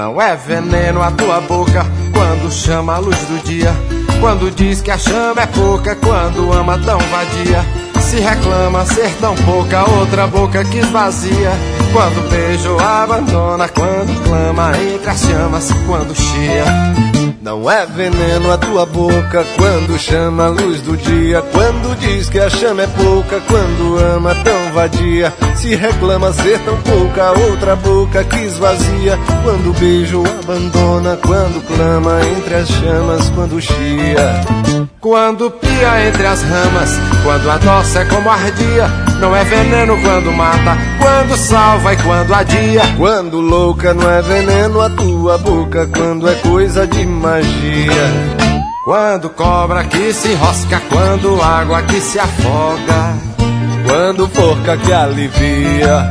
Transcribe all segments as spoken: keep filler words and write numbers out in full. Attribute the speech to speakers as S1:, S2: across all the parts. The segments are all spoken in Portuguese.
S1: Não é veneno a tua boca quando chama a luz do dia, quando diz que a chama é pouca, quando ama tão vadia. Se reclama ser tão pouca, outra boca que esvazia, quando beija ou abandona, quando clama entre as chamas, quando chia.
S2: Não é veneno a tua boca quando chama a luz do dia, quando diz que a chama é pouca, quando ama tão vadia. Se reclama ser tão pouca, outra boca que esvazia, quando beija ou abandona, quando clama entre as chamas, quando chia.
S1: Quando pia entre as ramas, quando adoça é como ardia. Não é veneno quando mata, quando salva e quando adia.
S2: Quando louca não é veneno a tua boca, quando é coisa de magia.
S1: Quando cobra que se enrosca, quando água que se afoga,
S2: quando forca que alivia.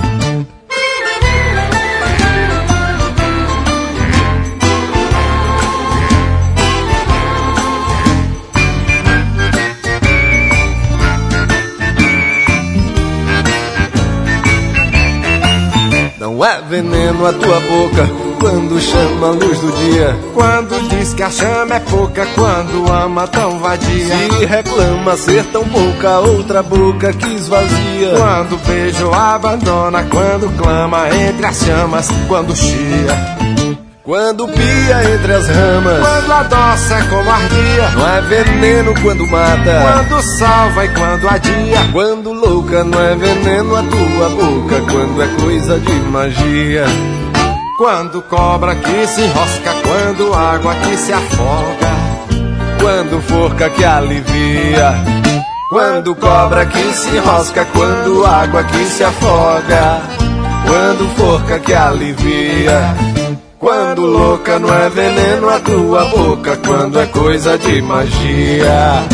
S2: Não é veneno a tua boca quando chama a luz do dia,
S1: quando diz que a chama é pouca, quando ama tão vadia.
S2: Se reclama ser tão pouca, outra boca que esvazia,
S1: quando beija ou abandona, quando clama entre as chamas, quando chia.
S2: Quando pia entre as ramas,
S1: quando adoça como ardia.
S2: Não é veneno quando mata,
S1: quando salva e quando adia.
S2: Quando louca não é veneno a tua boca, quando é coisa de magia.
S1: Quando cobra que se enrosca, quando água que se afoga,
S2: quando forca que alivia. Quando cobra que se enrosca, quando água que se afoga, quando forca que alivia. Quando louca não é veneno a tua boca, quando é coisa de magia.